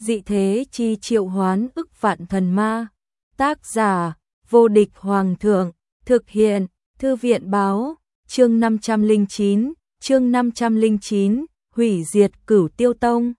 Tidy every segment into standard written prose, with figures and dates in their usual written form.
dị thế chi triệu hoán ức vạn thần ma. Tác giả, vô địch hoàng thượng, thực hiện, thư viện báo, chương 509, hủy diệt Cửu Tiêu Tông.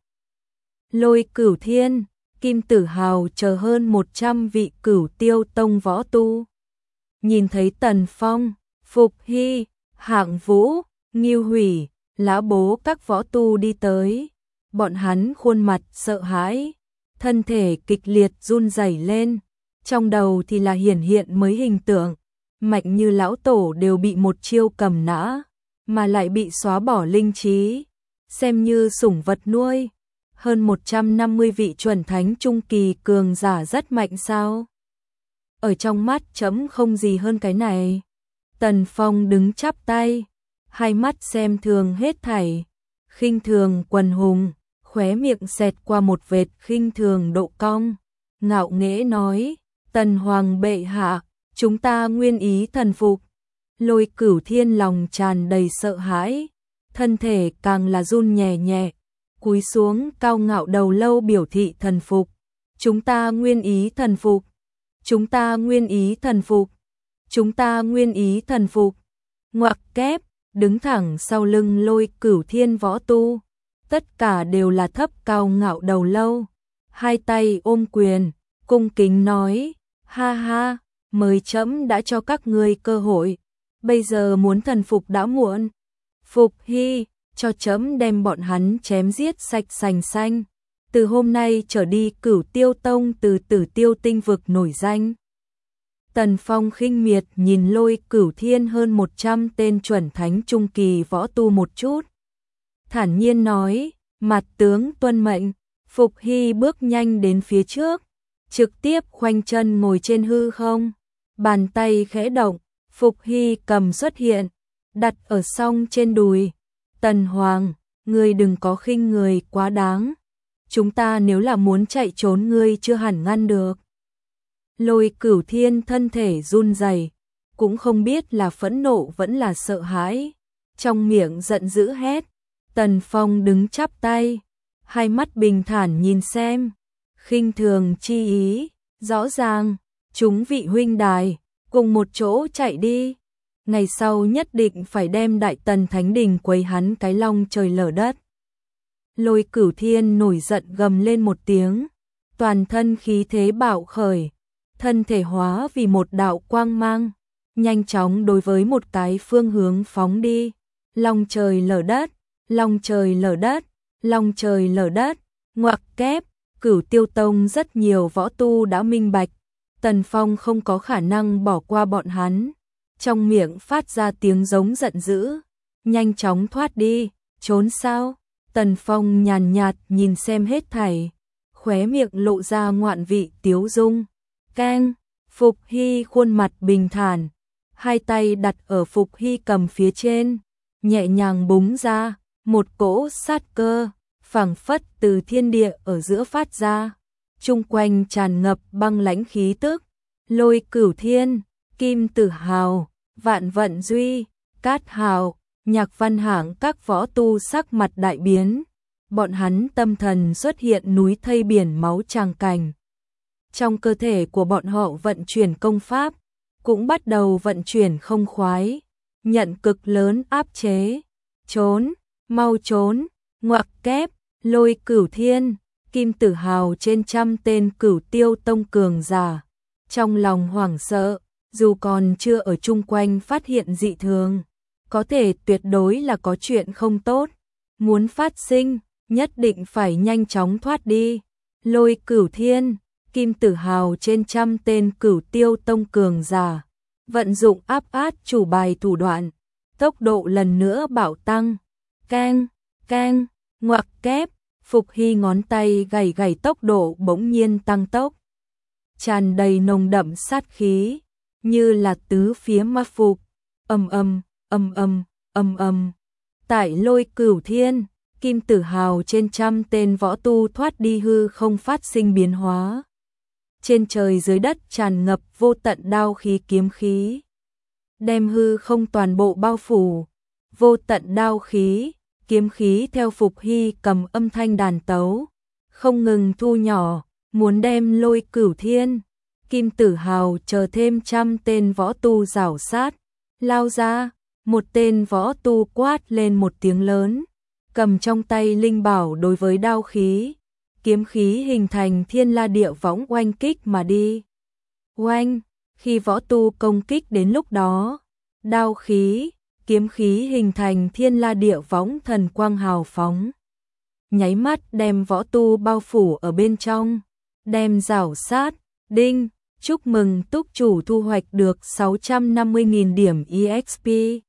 Lôi Cửu Thiên, Kim Tử Hào chờ hơn 100 vị Cửu Tiêu Tông võ tu. Nhìn thấy Tần Phong, Phục Hy, Hạng Vũ, Ngưu Hủy, Lã Bố các võ tu đi tới, bọn hắn khuôn mặt sợ hãi, thân thể kịch liệt run rẩy lên, trong đầu thì là hiển hiện mấy hình tượng, Mạnh Như lão tổ đều bị một chiêu cầm nã, mà lại bị xóa bỏ linh trí, xem như sủng vật nuôi. Hơn 150 vị chuẩn thánh trung kỳ cường giả rất mạnh sao? Ở trong mắt chấm không gì hơn cái này. Tần Phong đứng chắp tay, hai mắt xem thường hết thảy, khinh thường quần hùng, khóe miệng xẹt qua một vệt khinh thường độ cong, ngạo nghễ nói: "Tần Hoàng bệ hạ, chúng ta nguyên ý thần phục." Lôi Cửu Thiên lòng tràn đầy sợ hãi, thân thể càng là run nhẹ nhẹ, cúi xuống cao ngạo đầu lâu biểu thị thần phục. "Chúng ta nguyên ý thần phục, chúng ta nguyên ý thần phục, chúng ta nguyên ý thần phục." Ngoặc kép, đứng thẳng sau lưng Lôi Cửu Thiên võ tu, tất cả đều là thấp cao ngạo đầu lâu, hai tay ôm quyền, cung kính nói: "Ha ha, mời trẫm đã cho các ngươi cơ hội, bây giờ muốn thần phục đã muộn. Phục Hy, cho trẫm đem bọn hắn chém giết sạch sành xanh. Từ hôm nay trở đi Cửu Tiêu Tông từ Tử Tiêu tinh vực nổi danh." Tần Phong khinh miệt nhìn Lôi Cửu Thiên hơn 100 tên chuẩn thánh trung kỳ võ tu một chút, thản nhiên nói: "Mặt tướng tuân mệnh." Phục Hy bước nhanh đến phía trước, trực tiếp khoanh chân ngồi trên hư không, bàn tay khẽ động, Phục Hy cầm xuất hiện, đặt ở song trên đùi. "Tần Hoàng, ngươi đừng có khinh người quá đáng, chúng ta nếu là muốn chạy trốn ngươi chưa hẳn ngăn được." Lôi Cửu Thiên thân thể run rẩy, cũng không biết là phẫn nộ vẫn là sợ hãi, trong miệng giận dữ hét. Tần Phong đứng chắp tay, hai mắt bình thản nhìn xem, khinh thường chi ý, rõ ràng: "Chúng vị huynh đài, cùng một chỗ chạy đi. Ngày sau nhất định phải đem Đại Tần Thánh Đình quấy hắn cái long trời lở đất." Lôi Cửu Thiên nổi giận gầm lên một tiếng, toàn thân khí thế bạo khởi, thân thể hóa vì một đạo quang mang, nhanh chóng đối với một cái phương hướng phóng đi. Long trời lở đất, long trời lở đất, long trời lở đất. Ngoặc kép, Cửu Tiêu Tông rất nhiều võ tu đã minh bạch, Tần Phong không có khả năng bỏ qua bọn hắn, trong miệng phát ra tiếng giống giận dữ: "Nhanh chóng thoát đi, trốn sao?" Tần Phong nhàn nhạt nhìn xem hết thảy, khóe miệng lộ ra ngoạn vị tiếu dung. Keng, Phục Hy khuôn mặt bình thản, hai tay đặt ở Phục Hy cầm phía trên, nhẹ nhàng búng ra, một cỗ sát cơ phảng phất từ thiên địa ở giữa phát ra, chung quanh tràn ngập băng lãnh khí tức. Lôi Cửu Thiên, Kim Tử Hào, Vạn Vận Duy, Cát Hào, Nhạc Văn Hạng các võ tu sắc mặt đại biến, bọn hắn tâm thần xuất hiện núi thây biển máu tràng cảnh. Trong cơ thể của bọn họ vận chuyển công pháp, cũng bắt đầu vận chuyển không khoái, nhận cực lớn áp chế. "Trốn, mau trốn!" Ngoặc kép, Lôi Cửu Thiên, Kim Tử Hào trên trăm tên Cửu Tiêu Tông cường giả, trong lòng hoảng sợ, dù còn chưa ở chung quanh phát hiện dị thường, có thể tuyệt đối là có chuyện không tốt, muốn phát sinh, nhất định phải nhanh chóng thoát đi. Lôi Cửu Thiên, Kim Tử Hào trên trăm tên Cửu Tiêu Tông cường giả, vận dụng áp át chủ bài thủ đoạn, tốc độ lần nữa bạo tăng. Keng, keng, ngoặc kép, Phục Hy ngón tay gảy gảy tốc độ bỗng nhiên tăng tốc, tràn đầy nồng đậm sát khí, như là tứ phía ma phục. Ầm ầm, ầm ầm, ầm ầm. Tại Lôi Cửu Thiên, Kim Tử Hào trên trăm tên võ tu thoát đi hư không phát sinh biến hóa. Trên trời dưới đất tràn ngập vô tận đao khí kiếm khí, đem hư không toàn bộ bao phủ. Vô tận đao khí, kiếm khí theo Phục Hy cầm âm thanh đàn tấu, không ngừng thu nhỏ, muốn đem Lôi Cửu Thiên, Kim Tử Hào chờ thêm 100 tên võ tu rảo sát, lao ra, một tên võ tu quát lên một tiếng lớn, cầm trong tay linh bảo đối với đao khí, kiếm khí hình thành thiên la địa võng oanh kích mà đi. Oanh, khi võ tu công kích đến lúc đó, đao khí, kiếm khí hình thành thiên la địa võng thần quang hào phóng, nháy mắt đem võ tu bao phủ ở bên trong, đem rảo sát, đinh, chúc mừng túc chủ thu hoạch được 650.000 điểm EXP.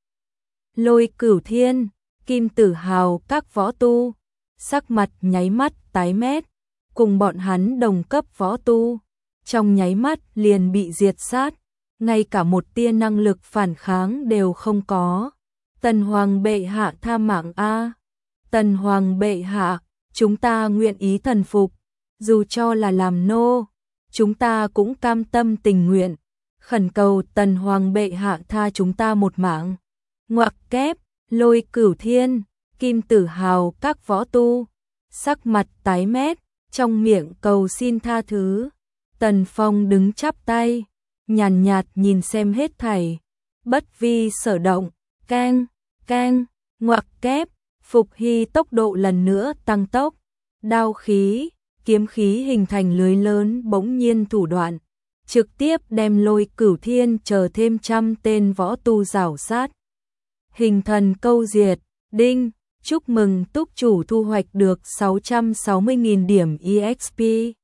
Lôi Cửu Thiên, Kim Tử Hào các võ tu, sắc mặt nháy mắt tái mét, cùng bọn hắn đồng cấp võ tu, trong nháy mắt liền bị diệt sát, ngay cả một tia năng lực phản kháng đều không có. Tần Hoàng bệ hạ tha mạng a. Tần Hoàng bệ hạ, chúng ta nguyện ý thần phục, dù cho là làm nô, chúng ta cũng cam tâm tình nguyện, khẩn cầu Tần Hoàng bệ hạ tha chúng ta một mạng. Ngoặc kép, Lôi Cửu Thiên, Kim Tử Hào các võ tu, sắc mặt tái mét, trong miệng cầu xin tha thứ. Tần Phong đứng chắp tay, nhàn nhạt nhìn xem hết thảy, bất vi sở động, keng, keng, ngoặc kép, Phục Hy tốc độ lần nữa tăng tốc, đao khí, kiếm khí hình thành lưới lớn bỗng nhiên thủ đoạn, trực tiếp đem Lôi Cửu Thiên chờ thêm 100 tên võ tu rảo sát. Hình thần câu diệt, đinh, chúc mừng túc chủ thu hoạch được 660.000 điểm EXP.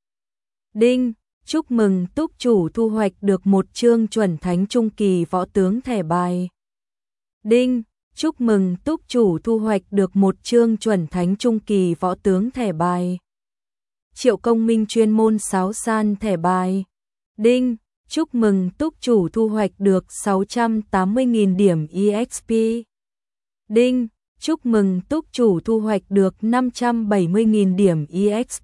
Đinh, chúc mừng túc chủ thu hoạch được một chương chuẩn thánh trung kỳ võ tướng thẻ bài. Đinh, chúc mừng túc chủ thu hoạch được một chương chuẩn thánh trung kỳ võ tướng thẻ bài. Triệu Công Minh chuyên môn sáo san thẻ bài. Đinh, chúc mừng túc chủ thu hoạch được 680.000 điểm EXP. Đinh, chúc mừng túc chủ thu hoạch được 570.000 điểm EXP.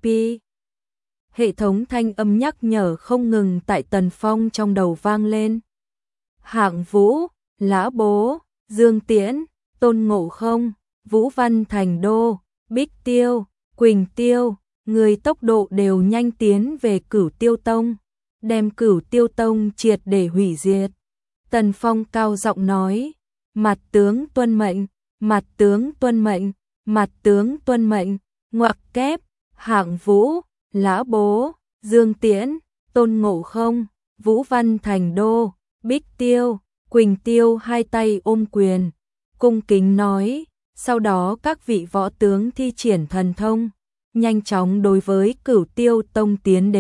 Hệ thống thanh âm nhắc nhở không ngừng tại Tần Phong trong đầu vang lên. Hạng Vũ, Lã Bố, Dương Tiễn, Tôn Ngộ Không, Vũ Văn Thành Đô, Bích Tiêu, Quỳnh Tiêu, người tốc độ đều nhanh tiến về Cửu Tiêu Tông, đem Cửu Tiêu Tông triệt để hủy diệt. Tần Phong cao giọng nói, mặt tướng tuân mệnh, mặt tướng tuân mệnh, mặt tướng tuân mệnh, ngoặc kép, Hạng Vũ, Lã Bố, Dương Tiễn, Tôn Ngộ Không, Vũ Văn Thành Đô, Bích Tiêu, Quỳnh Tiêu hai tay ôm quyền, cung kính nói, sau đó các vị võ tướng thi triển thần thông, nhanh chóng đối với Cửu Tiêu Tông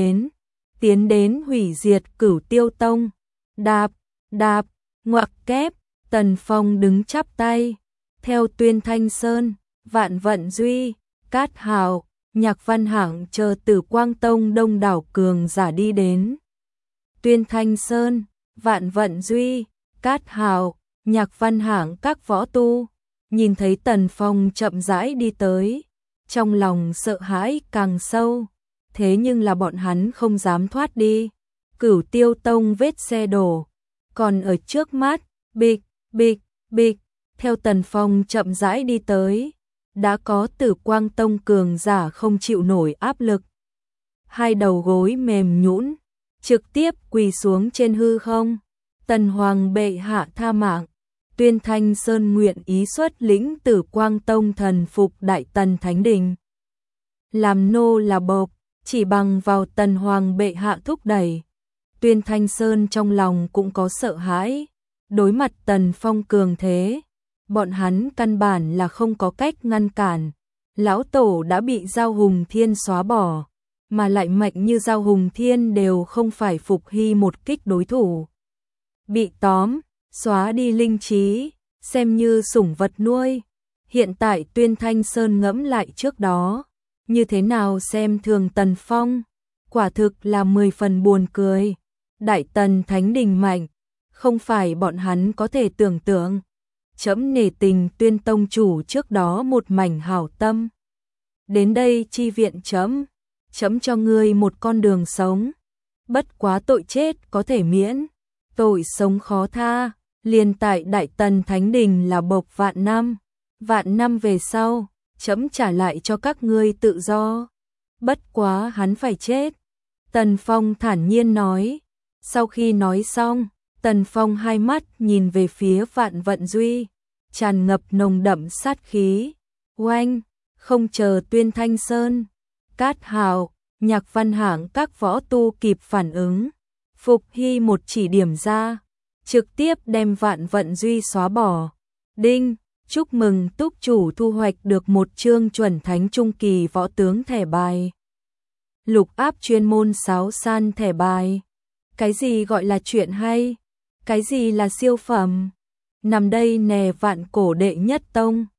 tiến đến hủy diệt Cửu Tiêu Tông. Đạp, đạp, ngoặc kép, Tần Phong đứng chắp tay, theo Tuyên Thanh Sơn, Vạn Vận Duy, Cát Hào, Nhạc Văn Hạng chờ Tử Quang Tông đông đảo cường giả đi đến. Tuyên Thanh Sơn, Vạn Vận Duy, Cát Hào, Nhạc Văn Hạng các võ tu, nhìn thấy Tần Phong chậm rãi đi tới, trong lòng sợ hãi càng sâu, thế nhưng là bọn hắn không dám thoát đi. Cửu Tiêu Tông vết xe đổ, còn ở trước mắt, bịch, bịch, bịch, theo Tần Phong chậm rãi đi tới, đã có Tử Quang Tông cường giả không chịu nổi áp lực. Hai đầu gối mềm nhũn, trực tiếp quỳ xuống trên hư không. Tần Hoàng bệ hạ tha mạng, Tuyên Thanh Sơn nguyện ý xuất lĩnh Tử Quang Tông thần phục Đại Tần Thánh Đình. Làm nô là bộc, chỉ bằng vào Tần Hoàng bệ hạ thúc đẩy. Tuyên Thanh Sơn trong lòng cũng có sợ hãi, đối mặt Tần Phong cường thế, bọn hắn căn bản là không có cách ngăn cản. Lão tổ đã bị Giao Hùng Thiên xóa bỏ, mà lại mạnh như Giao Hùng Thiên đều không phải Phục Hy một kích đối thủ. Bị tóm, xóa đi linh trí, xem như sủng vật nuôi. Hiện tại Tuyên Thanh Sơn ngẫm lại trước đó, như thế nào xem thường Tần Phong, quả thực là 10 phần buồn cười. Đại Tần Thánh Đình mạnh, không phải bọn hắn có thể tưởng tượng. Trẫm nể tình Tuyên tông chủ trước đó một mảnh hảo tâm, đến đây chi viện trẫm, trẫm cho ngươi một con đường sống. Bất quá tội chết có thể miễn, tội sống khó tha. Liền tại Đại Tần Thánh Đình là bộc vạn năm về sau, trẫm trả lại cho các ngươi tự do. bất quá hắn phải chết. Tần Phong thản nhiên nói. Sau khi nói xong, Tần Phong hai mắt nhìn về phía Vạn Vận Duy, tràn ngập nồng đậm sát khí. Oanh, không chờ Tuyên Thanh Sơn, Cát Hào, Nhạc Văn Hạng các võ tu kịp phản ứng, Phục Hy một chỉ điểm ra, trực tiếp đem Vạn Vận Duy xóa bỏ. Đinh, chúc mừng túc chủ thu hoạch được một chương chuẩn thánh trung kỳ võ tướng thẻ bài. Lục áp chuyên môn sáo san thẻ bài. Cái gì gọi là chuyện hay? Cái gì là siêu phẩm? Nằm đây nè, Vạn Cổ đệ nhất tông.